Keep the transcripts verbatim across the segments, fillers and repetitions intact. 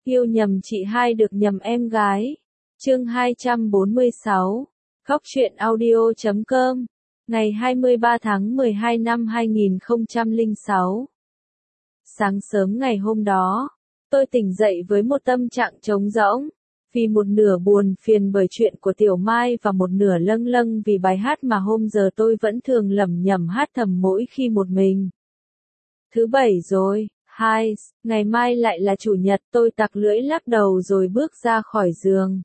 Yêu nhầm chị hai được nhầm em gái. Chương hai trăm bốn mươi sáu. Góc truyện audio chấm com. Ngày hai mươi ba tháng mười hai năm hai nghìn không trăm lẻ sáu. Sáng sớm ngày hôm đó, tôi tỉnh dậy với một tâm trạng trống rỗng, vì một nửa buồn phiền bởi chuyện của Tiểu Mai và một nửa lâng lâng vì bài hát mà hôm giờ tôi vẫn thường lẩm nhẩm hát thầm mỗi khi một mình. Thứ bảy rồi, hai, ngày mai lại là chủ nhật, tôi tặc lưỡi lắc đầu rồi bước ra khỏi giường.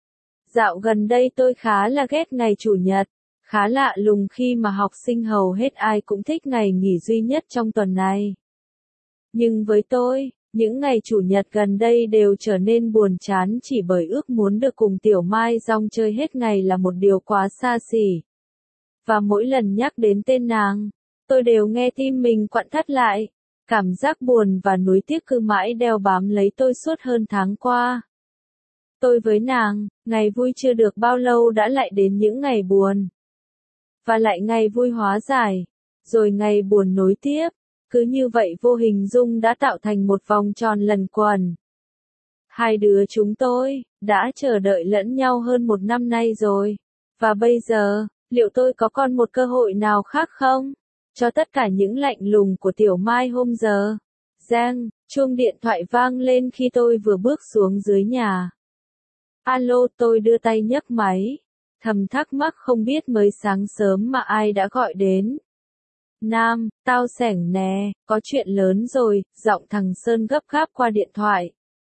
Dạo gần đây tôi khá là ghét ngày chủ nhật, khá lạ lùng khi mà học sinh hầu hết ai cũng thích ngày nghỉ duy nhất trong tuần này. Nhưng với tôi, những ngày chủ nhật gần đây đều trở nên buồn chán chỉ bởi ước muốn được cùng Tiểu Mai rong chơi hết ngày là một điều quá xa xỉ. Và mỗi lần nhắc đến tên nàng, tôi đều nghe tim mình quặn thắt lại, cảm giác buồn và nuối tiếc cứ mãi đeo bám lấy tôi suốt hơn tháng qua. Tôi với nàng, ngày vui chưa được bao lâu đã lại đến những ngày buồn. Và lại ngày vui hóa giải, rồi ngày buồn nối tiếp. Cứ như vậy vô hình dung đã tạo thành một vòng tròn lần quẩn. Hai đứa chúng tôi, đã chờ đợi lẫn nhau hơn một năm nay rồi. Và bây giờ, liệu tôi có còn một cơ hội nào khác không? Cho tất cả những lạnh lùng của Tiểu Mai hôm giờ. Giang, chuông điện thoại vang lên khi tôi vừa bước xuống dưới nhà. Alo, tôi đưa tay nhấc máy. Thầm thắc mắc không biết mới sáng sớm mà ai đã gọi đến. Nam, tao sẻng nè, có chuyện lớn rồi, giọng thằng Sơn gấp gáp qua điện thoại.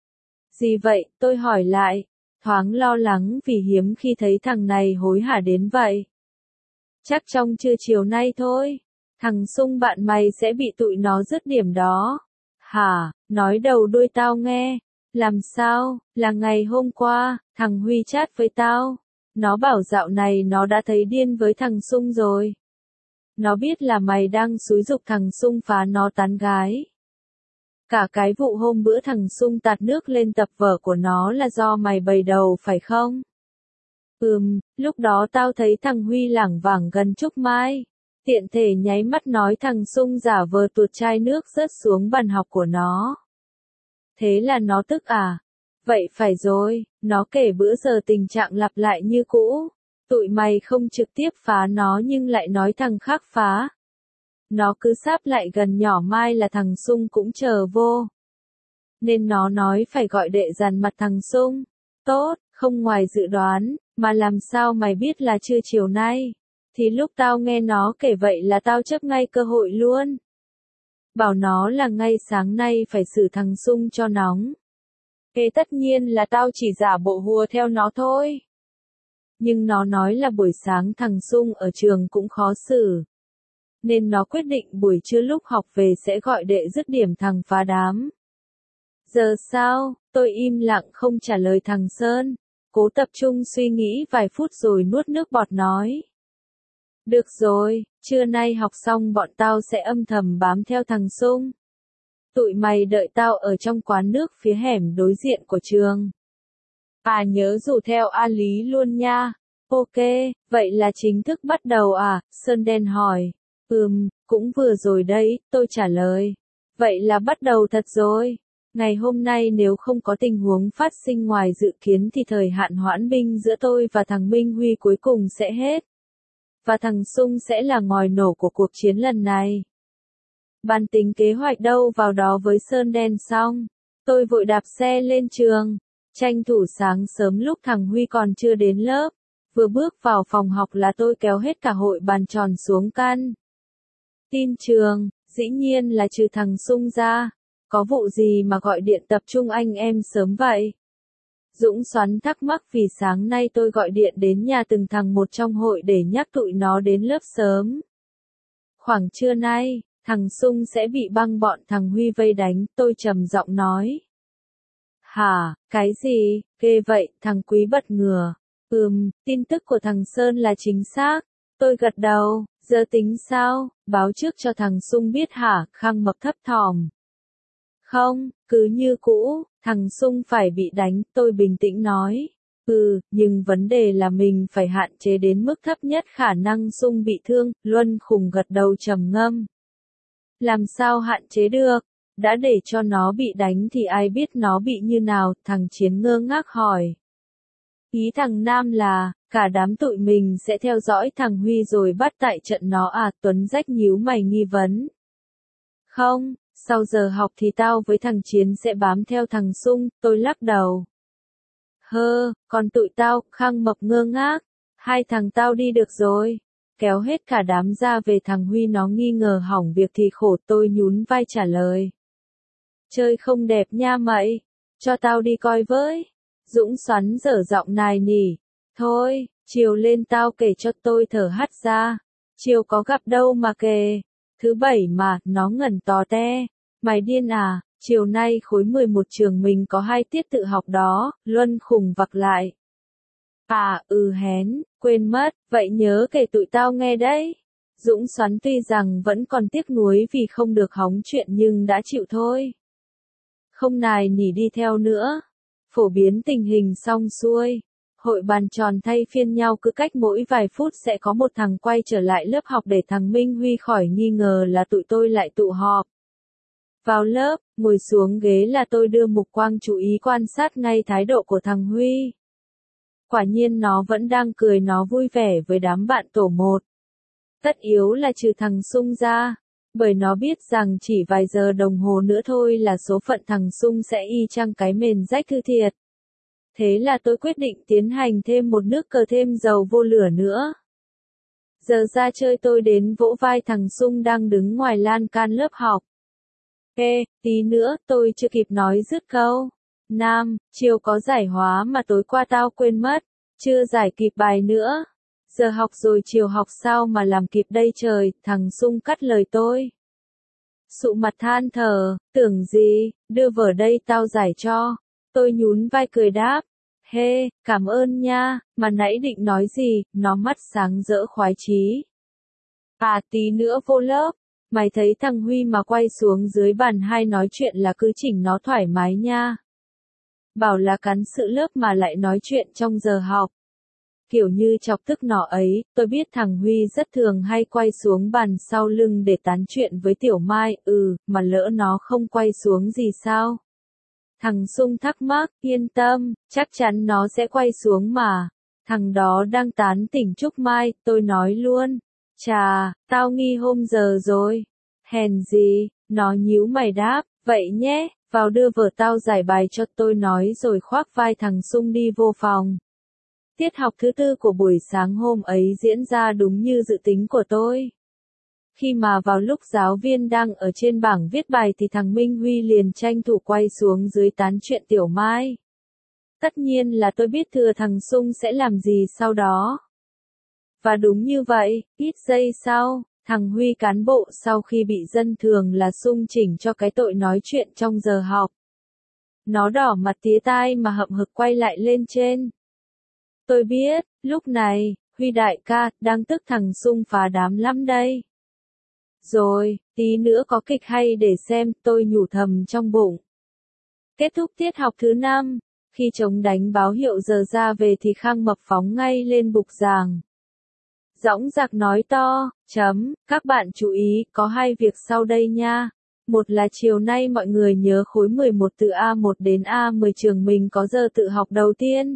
Gì vậy, tôi hỏi lại, thoáng lo lắng vì hiếm khi thấy thằng này hối hả đến vậy. Chắc trong trưa chiều nay thôi, thằng Sung bạn mày sẽ bị tụi nó dứt điểm đó. Hả, nói đầu đuôi tao nghe, làm sao, là ngày hôm qua, thằng Huy chat với tao, nó bảo dạo này nó đã thấy điên với thằng Sung rồi. Nó biết là mày đang xúi giục thằng Sung phá nó tán gái. Cả cái vụ hôm bữa thằng Sung tạt nước lên tập vở của nó là do mày bày đầu phải không? Ừm, lúc đó tao thấy thằng Huy lảng vảng gần Trúc Mai. Tiện thể nháy mắt nói thằng Sung giả vờ tuột chai nước rớt xuống bàn học của nó. Thế là nó tức à? Vậy phải rồi, nó kể bữa giờ tình trạng lặp lại như cũ. Tụi mày không trực tiếp phá nó nhưng lại nói thằng khác phá. Nó cứ sáp lại gần nhỏ Mai là thằng Sung cũng chờ vô. Nên nó nói phải gọi đệ dằn mặt thằng Sung. Tốt, không ngoài dự đoán, mà làm sao mày biết là trưa chiều nay. Thì lúc tao nghe nó kể vậy là tao chấp ngay cơ hội luôn. Bảo nó là ngay sáng nay phải xử thằng Sung cho nóng. Ê tất nhiên là tao chỉ giả bộ hùa theo nó thôi. Nhưng nó nói là buổi sáng thằng Sung ở trường cũng khó xử. Nên nó quyết định buổi trưa lúc học về sẽ gọi đệ dứt điểm thằng phá đám. Giờ sao, tôi im lặng không trả lời thằng Sơn. Cố tập trung suy nghĩ vài phút rồi nuốt nước bọt nói. Được rồi, trưa nay học xong bọn tao sẽ âm thầm bám theo thằng Sung. Tụi mày đợi tao ở trong quán nước phía hẻm đối diện của trường. À nhớ rủ theo A Lý luôn nha. Ok, vậy là chính thức bắt đầu à? Sơn đen hỏi. Ừm, cũng vừa rồi đấy, tôi trả lời. Vậy là bắt đầu thật rồi. Ngày hôm nay nếu không có tình huống phát sinh ngoài dự kiến thì thời hạn hoãn binh giữa tôi và thằng Minh Huy cuối cùng sẽ hết. Và thằng Sung sẽ là ngòi nổ của cuộc chiến lần này. Bàn tính kế hoạch đâu vào đó với Sơn đen xong. Tôi vội đạp xe lên trường. Tranh thủ sáng sớm lúc thằng Huy còn chưa đến lớp. Vừa bước vào phòng học là tôi kéo hết cả hội bàn tròn xuống căn. Tin trường, dĩ nhiên là trừ thằng Sung ra. Có vụ gì mà gọi điện tập trung anh em sớm vậy? Dũng xoắn thắc mắc vì sáng nay tôi gọi điện đến nhà từng thằng một trong hội để nhắc tụi nó đến lớp sớm. Khoảng trưa nay, thằng Sung sẽ bị băng bọn thằng Huy vây đánh, tôi trầm giọng nói. Hả, cái gì, ghê vậy, thằng Quý bất ngờ. Ừm, tin tức của thằng Sơn là chính xác. Tôi gật đầu, giờ tính sao, báo trước cho thằng Sung biết hả, Khang Mập thấp thỏm. Không, cứ như cũ, thằng Sung phải bị đánh, tôi bình tĩnh nói. Ừ, nhưng vấn đề là mình phải hạn chế đến mức thấp nhất khả năng Sung bị thương, Luân Khùng gật đầu trầm ngâm. Làm sao hạn chế được? đã để cho nó bị đánh thì ai biết nó bị như nào, thằng Chiến ngơ ngác hỏi. Ý thằng Nam là, cả đám tụi mình sẽ theo dõi thằng Huy rồi bắt tại trận nó à, Tuấn rách nhíu mày nghi vấn. Không, sau giờ học thì tao với thằng Chiến sẽ bám theo thằng Sung, tôi lắc đầu. Hơ, còn tụi tao, Khang Mập ngơ ngác, hai thằng tao đi được rồi. Kéo hết cả đám ra về thằng Huy nó nghi ngờ hỏng việc thì khổ, tôi nhún vai trả lời. Chơi không đẹp nha mày, cho tao đi coi với. Dũng xoắn dở giọng nài nỉ. Thôi, chiều lên tao kể cho tôi thở hắt ra. Chiều có gặp đâu mà kể. Thứ bảy mà, nó ngẩn tò te. Mày điên à, chiều nay khối mười một trường mình có hai tiết tự học đó, Luân khùng vặc lại. À, ừ hén, quên mất, vậy nhớ kể tụi tao nghe đấy. Dũng xoắn tuy rằng vẫn còn tiếc nuối vì không được hóng chuyện nhưng đã chịu thôi. Không nài nỉ đi theo nữa. Phổ biến tình hình xong xuôi. Hội bàn tròn thay phiên nhau, cứ cách mỗi vài phút sẽ có một thằng quay trở lại lớp học để thằng Minh Huy khỏi nghi ngờ là tụi tôi lại tụ họp. Vào lớp, ngồi xuống ghế là tôi đưa mục quang chú ý quan sát ngay thái độ của thằng Huy. Quả nhiên nó vẫn đang cười nó vui vẻ với đám bạn tổ một. Tất yếu là trừ thằng Sung ra, bởi nó biết rằng chỉ vài giờ đồng hồ nữa thôi là số phận thằng Sung sẽ y chang cái mền rách thư thiệt. Thế là tôi quyết định tiến hành thêm một nước cờ thêm dầu vô lửa nữa. Giờ ra chơi tôi đến vỗ vai thằng Sung đang đứng ngoài lan can lớp học. Ê, tí nữa, tôi chưa kịp nói dứt câu. Nam, chiều có giải hóa mà tối qua tao quên mất, chưa giải kịp bài nữa. Giờ học rồi chiều học sao mà làm kịp đây trời, thằng Sung cắt lời tôi. Sụ mặt than thở, tưởng gì, đưa vở đây tao giải cho. Tôi nhún vai cười đáp. Hê, cảm ơn nha, mà nãy định nói gì, nó mắt sáng rỡ khoái chí. À tí nữa vô lớp, mày thấy thằng Huy mà quay xuống dưới bàn hai nói chuyện là cứ chỉnh nó thoải mái nha. Bảo là cắn sự lớp mà lại nói chuyện trong giờ học. Kiểu như chọc tức nó ấy, tôi biết thằng Huy rất thường hay quay xuống bàn sau lưng để tán chuyện với Tiểu Mai, ừ, mà lỡ nó không quay xuống gì sao? Thằng Sung thắc mắc, yên tâm, chắc chắn nó sẽ quay xuống mà. Thằng đó đang tán tỉnh Trúc Mai, tôi nói luôn. Chà, tao nghi hôm giờ rồi. Hèn gì, nó nhíu mày đáp, vậy nhé, vào đưa vở tao giải bài cho tôi nói rồi khoác vai thằng Sung đi vô phòng. Tiết học thứ tư của buổi sáng hôm ấy diễn ra đúng như dự tính của tôi. Khi mà vào lúc giáo viên đang ở trên bảng viết bài thì thằng Minh Huy liền tranh thủ quay xuống dưới tán chuyện Tiểu Mai. Tất nhiên là tôi biết thừa thằng Sung sẽ làm gì sau đó. Và đúng như vậy, ít giây sau, thằng Huy cán bộ sau khi bị dân thường là Sung chỉnh cho cái tội nói chuyện trong giờ học. Nó đỏ mặt tía tai mà hậm hực quay lại lên trên. Tôi biết, lúc này, Huy đại ca, đang tức thằng Sung phá đám lắm đây. Rồi, tí nữa có kịch hay để xem, tôi nhủ thầm trong bụng. Kết thúc tiết học thứ năm, khi trống đánh báo hiệu giờ ra về thì Khang Mập phóng ngay lên bục giảng. Dõng dạc nói to, chấm, các bạn chú ý, có hai việc sau đây nha. Một là chiều nay mọi người nhớ khối mười một từ A một đến A mười trường mình có giờ tự học đầu tiên.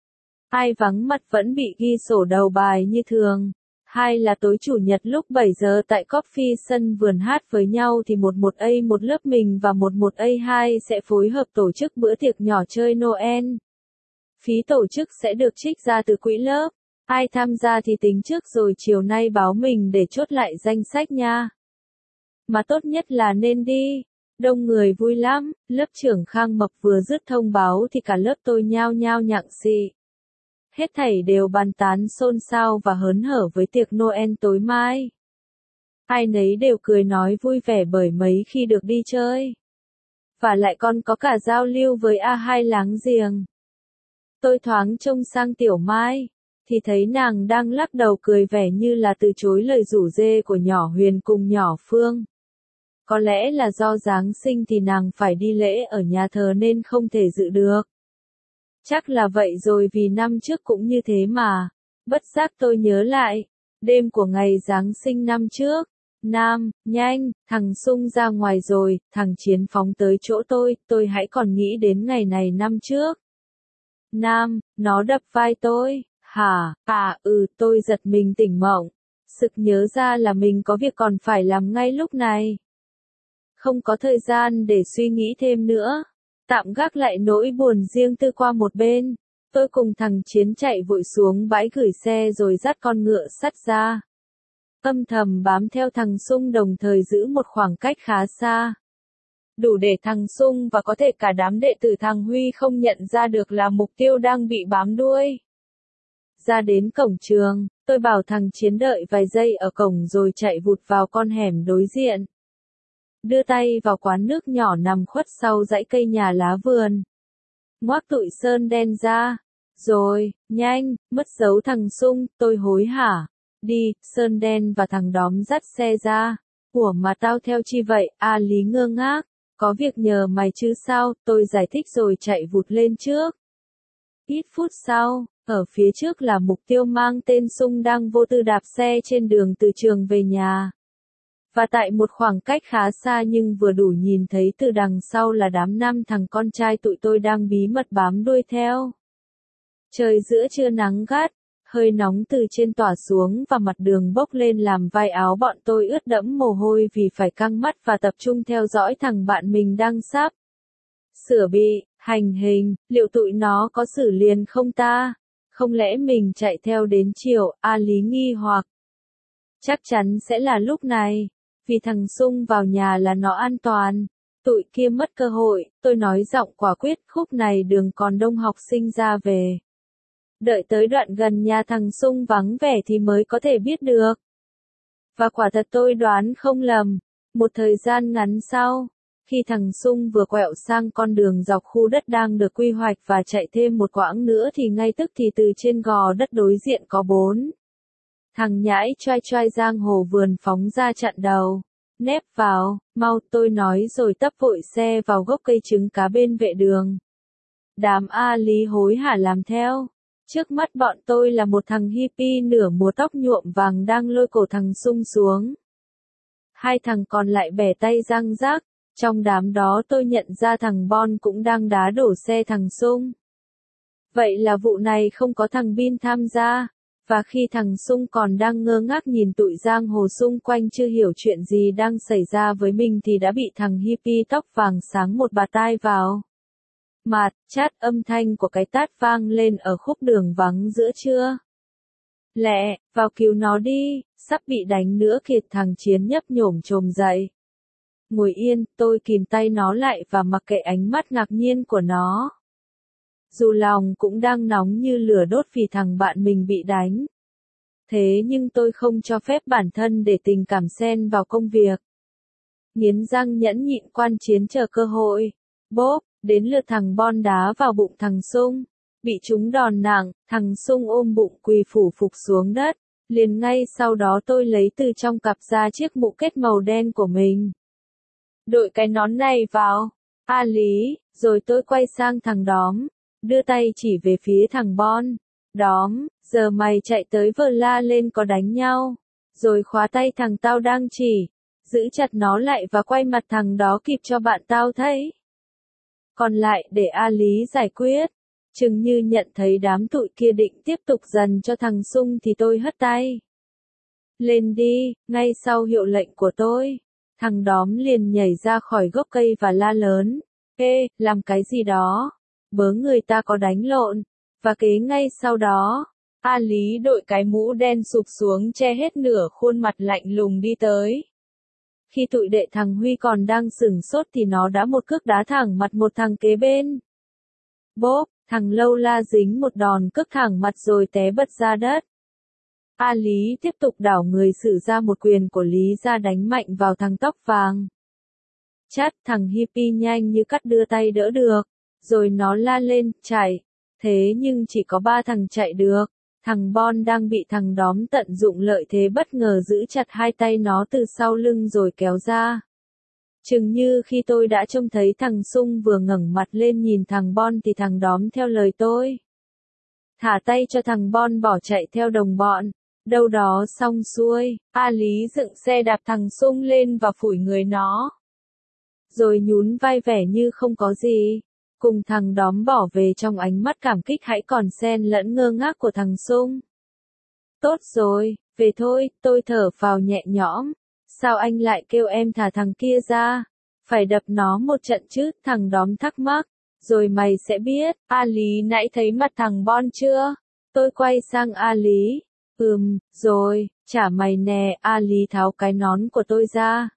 Ai vắng mặt vẫn bị ghi sổ đầu bài như thường. Hai là tối chủ nhật lúc bảy giờ tại Coffee sân vườn hát với nhau thì một một A một lớp mình và một một A hai sẽ phối hợp tổ chức bữa tiệc nhỏ chơi Noel. Phí tổ chức sẽ được trích ra từ quỹ lớp. Ai tham gia thì tính trước rồi chiều nay báo mình để chốt lại danh sách nha. Mà tốt nhất là nên đi. Đông người vui lắm, lớp trưởng Khang Mập vừa dứt thông báo thì cả lớp tôi nhao nhao nhặng xị. Hết thảy đều bàn tán xôn xao và hớn hở với tiệc Noel tối mai. Ai nấy đều cười nói vui vẻ bởi mấy khi được đi chơi. Và lại còn có cả giao lưu với A hai láng giềng. Tôi thoáng trông sang Tiểu Mai, thì thấy nàng đang lắc đầu cười vẻ như là từ chối lời rủ rê của nhỏ Huyền cùng nhỏ Phương. Có lẽ là do Giáng sinh thì nàng phải đi lễ ở nhà thờ nên không thể dự được. Chắc là vậy rồi vì năm trước cũng như thế mà. Bất giác tôi nhớ lại, đêm của ngày Giáng sinh năm trước, Nam, nhanh, thằng Sung ra ngoài rồi, thằng Chiến phóng tới chỗ tôi, tôi hãy còn nghĩ đến ngày này năm trước. Nam, nó đập vai tôi, hả, à, ừ, tôi giật mình tỉnh mộng, sực nhớ ra là mình có việc còn phải làm ngay lúc này. Không có thời gian để suy nghĩ thêm nữa, tạm gác lại nỗi buồn riêng tư qua một bên, tôi cùng thằng Chiến chạy vội xuống bãi gửi xe rồi dắt con ngựa sắt ra. Âm thầm bám theo thằng Sung đồng thời giữ một khoảng cách khá xa. Đủ để thằng Sung và có thể cả đám đệ tử thằng Huy không nhận ra được là mục tiêu đang bị bám đuôi. Ra đến cổng trường, tôi bảo thằng Chiến đợi vài giây ở cổng rồi chạy vụt vào con hẻm đối diện. Đưa tay vào quán nước nhỏ nằm khuất sau dãy cây nhà lá vườn. Ngoác tụi sơn đen ra. Rồi, nhanh, mất dấu thằng Sung, tôi hối hả. Đi, sơn đen và thằng đóm dắt xe ra. Ủa mà tao theo chi vậy, A Lý ngơ ngác. Có việc nhờ mày chứ sao, tôi giải thích rồi chạy vụt lên trước. Ít phút sau, ở phía trước là mục tiêu mang tên Sung đang vô tư đạp xe trên đường từ trường về nhà. Và tại một khoảng cách khá xa nhưng vừa đủ nhìn thấy từ đằng sau là đám năm thằng con trai tụi tôi đang bí mật bám đuôi theo. Trời giữa trưa nắng gắt, hơi nóng từ trên tỏa xuống và mặt đường bốc lên làm vai áo bọn tôi ướt đẫm mồ hôi vì phải căng mắt và tập trung theo dõi thằng bạn mình đang sắp sửa bị hành hình, liệu tụi nó có xử liền không ta? Không lẽ mình chạy theo đến chiều, A Lý nghi hoặc. Chắc chắn sẽ là lúc này, vì thằng Sung vào nhà là nó an toàn, tụi kia mất cơ hội, tôi nói giọng quả quyết, khúc này đường còn đông học sinh ra về. Đợi tới đoạn gần nhà thằng Sung vắng vẻ thì mới có thể biết được. Và quả thật tôi đoán không lầm, một thời gian ngắn sau, khi thằng Sung vừa quẹo sang con đường dọc khu đất đang được quy hoạch và chạy thêm một quãng nữa thì ngay tức thì từ trên gò đất đối diện có bốn thằng nhãi choai choai giang hồ vườn phóng ra chặn đầu. Nép vào, mau, tôi nói rồi tấp vội xe vào gốc cây trứng cá bên vệ đường. Đám A Lý hối hả làm theo. Trước mắt bọn tôi là một thằng hippie nửa mùa tóc nhuộm vàng đang lôi cổ thằng Sung xuống. Hai thằng còn lại bẻ tay răng rác, trong đám đó tôi nhận ra thằng Bon cũng đang đá đổ xe thằng Sung. Vậy là vụ này không có thằng Bin tham gia, và khi thằng Sung còn đang ngơ ngác nhìn tụi giang hồ xung quanh chưa hiểu chuyện gì đang xảy ra với mình thì đã bị thằng hippie tóc vàng sáng một bạt tai vào. Mạt, chát, âm thanh của cái tát vang lên ở khúc đường vắng giữa trưa. Lẹ, vào cứu nó đi, sắp bị đánh nữa kìa, thằng Chiến nhấp nhổm chồm dậy. Ngồi yên, tôi kìm tay nó lại và mặc kệ ánh mắt ngạc nhiên của nó. Dù lòng cũng đang nóng như lửa đốt vì thằng bạn mình bị đánh. Thế nhưng tôi không cho phép bản thân để tình cảm xen vào công việc. Nghiến răng nhẫn nhịn quan chiến chờ cơ hội. Bốp, đến lượt thằng Bon đá vào bụng thằng Sung. Bị trúng đòn nặng, thằng Sung ôm bụng quỳ phủ phục xuống đất. Liền ngay sau đó tôi lấy từ trong cặp ra chiếc mũ kết màu đen của mình. Đội cái nón này vào, A Lý, rồi tôi quay sang thằng Đóm. Đưa tay chỉ về phía thằng Bon. Đóm, giờ mày chạy tới vờ la lên có đánh nhau. Rồi khóa tay thằng tao đang chỉ. Giữ chặt nó lại và quay mặt thằng đó kịp cho bạn tao thấy. Còn lại để A Lý giải quyết. Chừng như nhận thấy đám tụi kia định tiếp tục dần cho thằng Sung thì tôi hất tay. Lên đi, ngay sau hiệu lệnh của tôi. Thằng Đóm liền nhảy ra khỏi gốc cây và la lớn. Ê, làm cái gì đó? Bớ người ta có đánh lộn. Và kế ngay sau đó, A Lý đội cái mũ đen sụp xuống che hết nửa khuôn mặt lạnh lùng đi tới. Khi tụi đệ thằng Huy còn đang sửng sốt thì nó đã một cước đá thẳng mặt một thằng kế bên. Bốp, thằng Lâu La dính một đòn cước thẳng mặt rồi té bật ra đất. A Lý tiếp tục đảo người sử ra một quyền của Lý ra đánh mạnh vào thằng tóc vàng. Chát, thằng hippie nhanh như cắt đưa tay đỡ được. Rồi nó la lên, chạy. Thế nhưng chỉ có ba thằng chạy được. Thằng Bon đang bị thằng Đóm tận dụng lợi thế bất ngờ giữ chặt hai tay nó từ sau lưng rồi kéo ra. Chừng như khi tôi đã trông thấy thằng Sung vừa ngẩng mặt lên nhìn thằng Bon thì thằng Đóm theo lời tôi. Thả tay cho thằng Bon bỏ chạy theo đồng bọn. Đâu đó xong xuôi, A Lý dựng xe đạp thằng Sung lên và phủi người nó. Rồi nhún vai vẻ như không có gì. Cùng thằng đóm bỏ về trong ánh mắt cảm kích hãy còn xen lẫn ngơ ngác của thằng Sung. Tốt rồi, về thôi, tôi thở phào nhẹ nhõm. Sao anh lại kêu em thả thằng kia ra? Phải đập nó một trận chứ, thằng đóm thắc mắc. Rồi mày sẽ biết, A Lý nãy thấy mặt thằng Bon chưa? Tôi quay sang A Lý. Ừm, rồi, trả mày nè, A Lý tháo cái nón của tôi ra.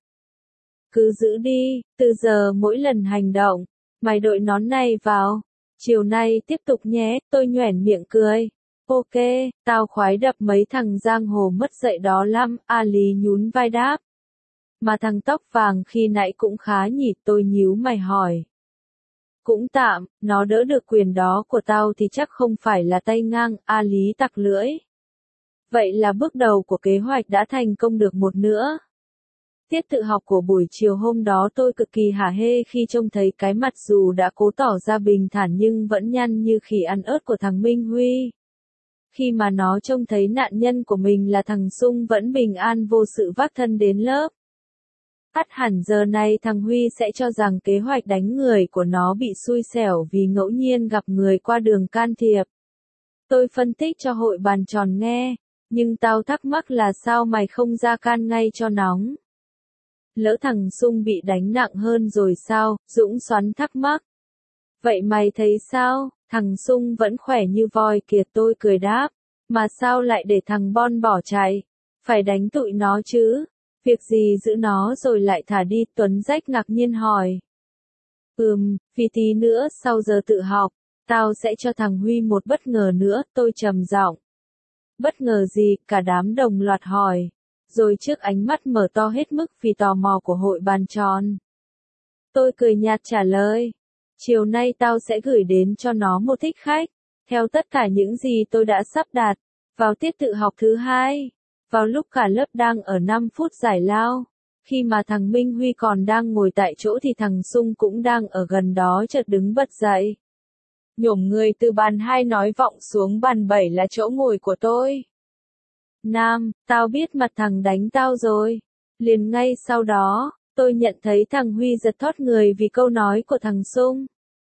Cứ giữ đi, từ giờ mỗi lần hành động, mày đội nón này vào. Chiều nay tiếp tục nhé, tôi nhoẻn miệng cười. Ok, tao khoái đập mấy thằng giang hồ mất dạy đó lắm, A Lý nhún vai đáp. Mà thằng tóc vàng khi nãy cũng khá nhỉ, tôi nhíu mày hỏi. Cũng tạm, nó đỡ được quyền đó của tao thì chắc không phải là tay ngang, A Lý tặc lưỡi. Vậy là bước đầu của kế hoạch đã thành công được một nữa. Tiết tự học của buổi chiều hôm đó tôi cực kỳ hả hê khi trông thấy cái mặt dù đã cố tỏ ra bình thản nhưng vẫn nhăn như khỉ ăn ớt của thằng Minh Huy. Khi mà nó trông thấy nạn nhân của mình là thằng Sung vẫn bình an vô sự vác thân đến lớp. Ắt hẳn giờ này thằng Huy sẽ cho rằng kế hoạch đánh người của nó bị xui xẻo vì ngẫu nhiên gặp người qua đường can thiệp. Tôi phân tích cho hội bàn tròn nghe, nhưng tao thắc mắc là sao mày không ra can ngay cho nóng. Lỡ thằng Sung bị đánh nặng hơn rồi sao, Dũng xoắn thắc mắc. Vậy mày thấy sao, thằng Sung vẫn khỏe như voi kìa, tôi cười đáp. Mà sao lại để thằng Bon bỏ chạy? Phải đánh tụi nó chứ. Việc gì giữ nó rồi lại thả đi, Tuấn Rách ngạc nhiên hỏi. Ừm, vì tí nữa sau giờ tự học, tao sẽ cho thằng Huy một bất ngờ nữa, tôi trầm giọng. Bất ngờ gì, cả đám đồng loạt hỏi. Rồi trước ánh mắt mở to hết mức vì tò mò của hội bàn tròn. Tôi cười nhạt trả lời. Chiều nay tao sẽ gửi đến cho nó một thích khách, theo tất cả những gì tôi đã sắp đặt, vào tiết tự học thứ hai. Vào lúc cả lớp đang ở năm phút giải lao, khi mà thằng Minh Huy còn đang ngồi tại chỗ thì thằng Sung cũng đang ở gần đó chợt đứng bật dậy. Nhổm người từ bàn hai nói vọng xuống bàn bảy là chỗ ngồi của tôi. Nam, tao biết mặt thằng đánh tao rồi. Liền ngay sau đó, tôi nhận thấy thằng Huy giật thót người vì câu nói của thằng Sung.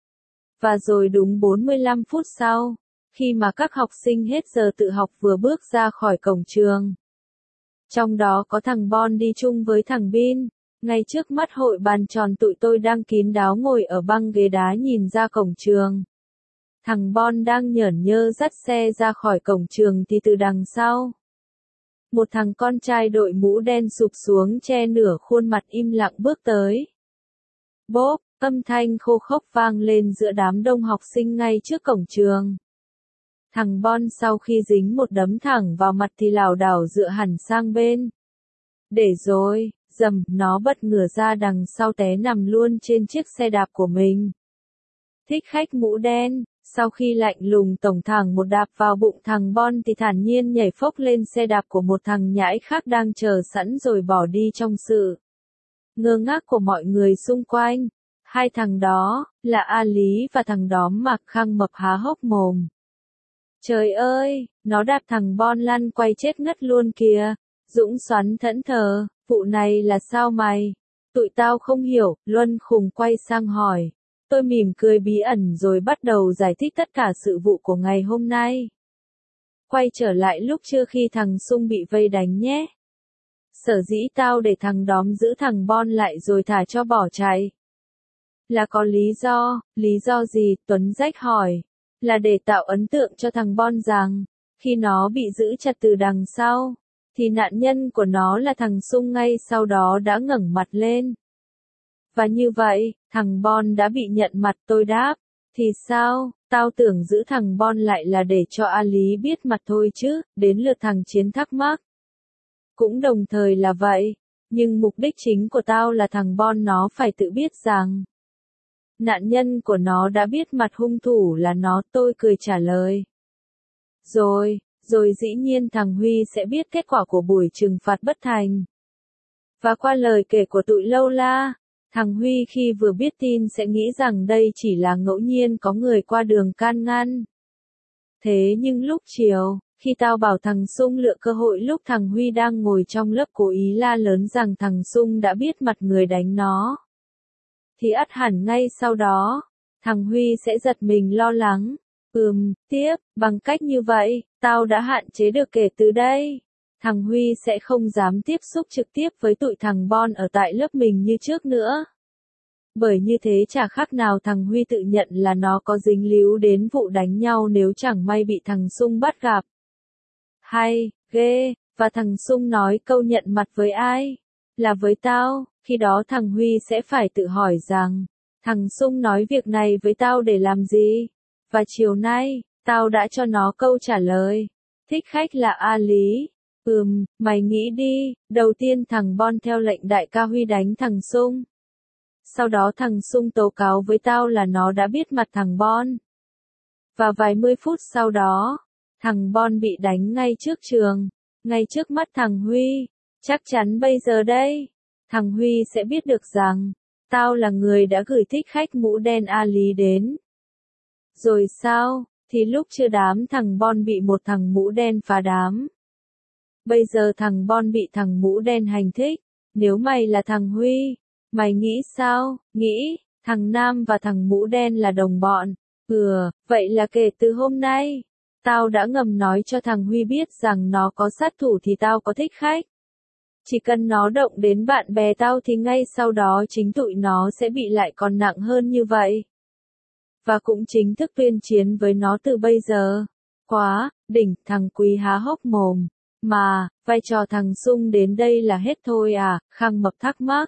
Và rồi đúng bốn mươi lăm phút sau, khi mà các học sinh hết giờ tự học vừa bước ra khỏi cổng trường. Trong đó có thằng Bon đi chung với thằng Bin, ngay trước mắt hội bàn tròn tụi tôi đang kín đáo ngồi ở băng ghế đá nhìn ra cổng trường. Thằng Bon đang nhởn nhơ dắt xe ra khỏi cổng trường thì từ đằng sau. Một thằng con trai đội mũ đen sụp xuống che nửa khuôn mặt im lặng bước tới. Bốp, âm thanh khô khốc vang lên giữa đám đông học sinh ngay trước cổng trường. Thằng Bon sau khi dính một đấm thẳng vào mặt thì lảo đảo dựa hẳn sang bên. Để rồi, dầm, nó bật ngửa ra đằng sau té nằm luôn trên chiếc xe đạp của mình. Thích khách mũ đen, sau khi lạnh lùng tổng thẳng một đạp vào bụng thằng Bon thì thản nhiên nhảy phốc lên xe đạp của một thằng nhãi khác đang chờ sẵn rồi bỏ đi trong sự ngơ ngác của mọi người xung quanh. Hai thằng đó, là A Lý và thằng đóm mặc khăn mập há hốc mồm. Trời ơi, nó đạp thằng Bon lăn quay chết ngất luôn kìa. Dũng xoắn thẫn thờ, vụ này là sao mày? Tụi tao không hiểu, Luân khùng quay sang hỏi. Tôi mỉm cười bí ẩn rồi bắt đầu giải thích tất cả sự vụ của ngày hôm nay. Quay trở lại lúc trưa khi thằng Sung bị vây đánh nhé. Sở dĩ tao để thằng đóm giữ thằng Bon lại rồi thả cho bỏ chạy. Là có lý do, lý do gì? Tuấn Rách hỏi. Là để tạo ấn tượng cho thằng Bon rằng, khi nó bị giữ chặt từ đằng sau, thì nạn nhân của nó là thằng Sung ngay sau đó đã ngẩng mặt lên. Và như vậy, thằng Bon đã bị nhận mặt, tôi đáp. Thì sao, tao tưởng giữ thằng Bon lại là để cho A Lý biết mặt thôi chứ, đến lượt thằng Chiến thắc mắc. Cũng đồng thời là vậy, nhưng mục đích chính của tao là thằng Bon nó phải tự biết rằng nạn nhân của nó đã biết mặt hung thủ là nó, tôi cười trả lời. Rồi, rồi dĩ nhiên thằng Huy sẽ biết kết quả của buổi trừng phạt bất thành. Và qua lời kể của tụi Lâu La, thằng Huy khi vừa biết tin sẽ nghĩ rằng đây chỉ là ngẫu nhiên có người qua đường can ngăn. Thế nhưng lúc chiều, Khi tao bảo thằng Sung lựa cơ hội lúc thằng Huy đang ngồi trong lớp cố ý la lớn rằng thằng Sung đã biết mặt người đánh nó, thì ắt hẳn ngay sau đó, thằng Huy sẽ giật mình lo lắng. Ừm, tiếp, bằng cách như vậy, tao đã hạn chế được kể từ đây. Thằng Huy sẽ không dám tiếp xúc trực tiếp với tụi thằng Bon ở tại lớp mình như trước nữa. Bởi như thế chả khác nào thằng Huy tự nhận là nó có dính líu đến vụ đánh nhau nếu chẳng may bị thằng Sung bắt gặp. Hay, ghê, và thằng Sung nói câu nhận mặt với ai? Là với tao, khi đó thằng Huy sẽ phải tự hỏi rằng, thằng Sung nói việc này với tao để làm gì? Và chiều nay, tao đã cho nó câu trả lời. Thích khách là A Lý. Ừm, mày nghĩ đi, đầu tiên thằng Bon theo lệnh đại ca Huy đánh thằng Sung. Sau đó thằng Sung tố cáo với tao là nó đã biết mặt thằng Bon. Và vài mươi phút sau đó, thằng Bon bị đánh ngay trước trường, ngay trước mắt thằng Huy. Chắc chắn bây giờ đây, thằng Huy sẽ biết được rằng, tao là người đã gửi thích khách mũ đen A Lý đến. Rồi sao, thì lúc chưa đám thằng Bon bị một thằng mũ đen phá đám. Bây giờ thằng Bon bị thằng mũ đen hành thích. Nếu mày là thằng Huy, mày nghĩ sao? Nghĩ, thằng Nam và thằng mũ đen là đồng bọn. Ừ, vậy là kể từ hôm nay, tao đã ngầm nói cho thằng Huy biết rằng nó có sát thủ thì tao có thích khách. Chỉ cần nó động đến bạn bè tao thì ngay sau đó chính tụi nó sẽ bị lại còn nặng hơn như vậy. Và cũng chính thức tuyên chiến với nó từ bây giờ. Quá, đỉnh, thằng Quý há hốc mồm. Mà, vai trò thằng Sung đến đây là hết thôi à, Khang Mập thắc mắc.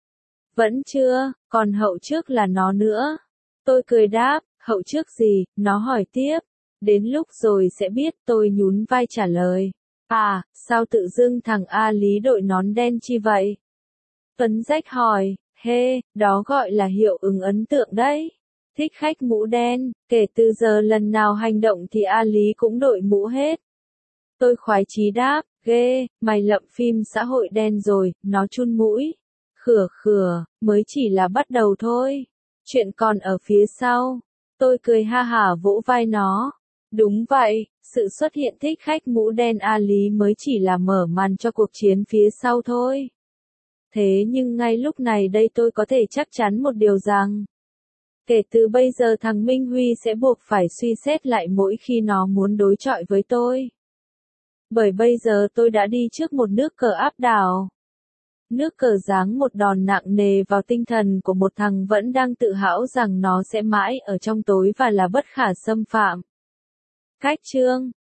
Vẫn chưa, còn hậu trước là nó nữa. Tôi cười đáp, hậu trước gì, nó hỏi tiếp. Đến lúc rồi sẽ biết, tôi nhún vai trả lời. À, sao tự dưng thằng A Lý đội nón đen chi vậy? Tuấn Rách hỏi, hê, đó gọi là hiệu ứng ấn tượng đấy. Thích khách mũ đen, kể từ giờ lần nào hành động thì A Lý cũng đội mũ hết. Tôi khoái chí đáp, ghê, mày lậm phim xã hội đen rồi, nó chun mũi. Khửa khửa, mới chỉ là bắt đầu thôi. Chuyện còn ở phía sau. Tôi cười ha hả vỗ vai nó. Đúng vậy, sự xuất hiện thích khách mũ đen A Lý mới chỉ là mở màn cho cuộc chiến phía sau thôi. Thế nhưng ngay lúc này đây tôi có thể chắc chắn một điều rằng, kể từ bây giờ thằng Minh Huy sẽ buộc phải suy xét lại mỗi khi nó muốn đối chọi với tôi. Bởi bây giờ tôi đã đi trước một nước cờ áp đảo. Nước cờ giáng một đòn nặng nề vào tinh thần của một thằng vẫn đang tự hão rằng nó sẽ mãi ở trong tối và là bất khả xâm phạm. Cách chương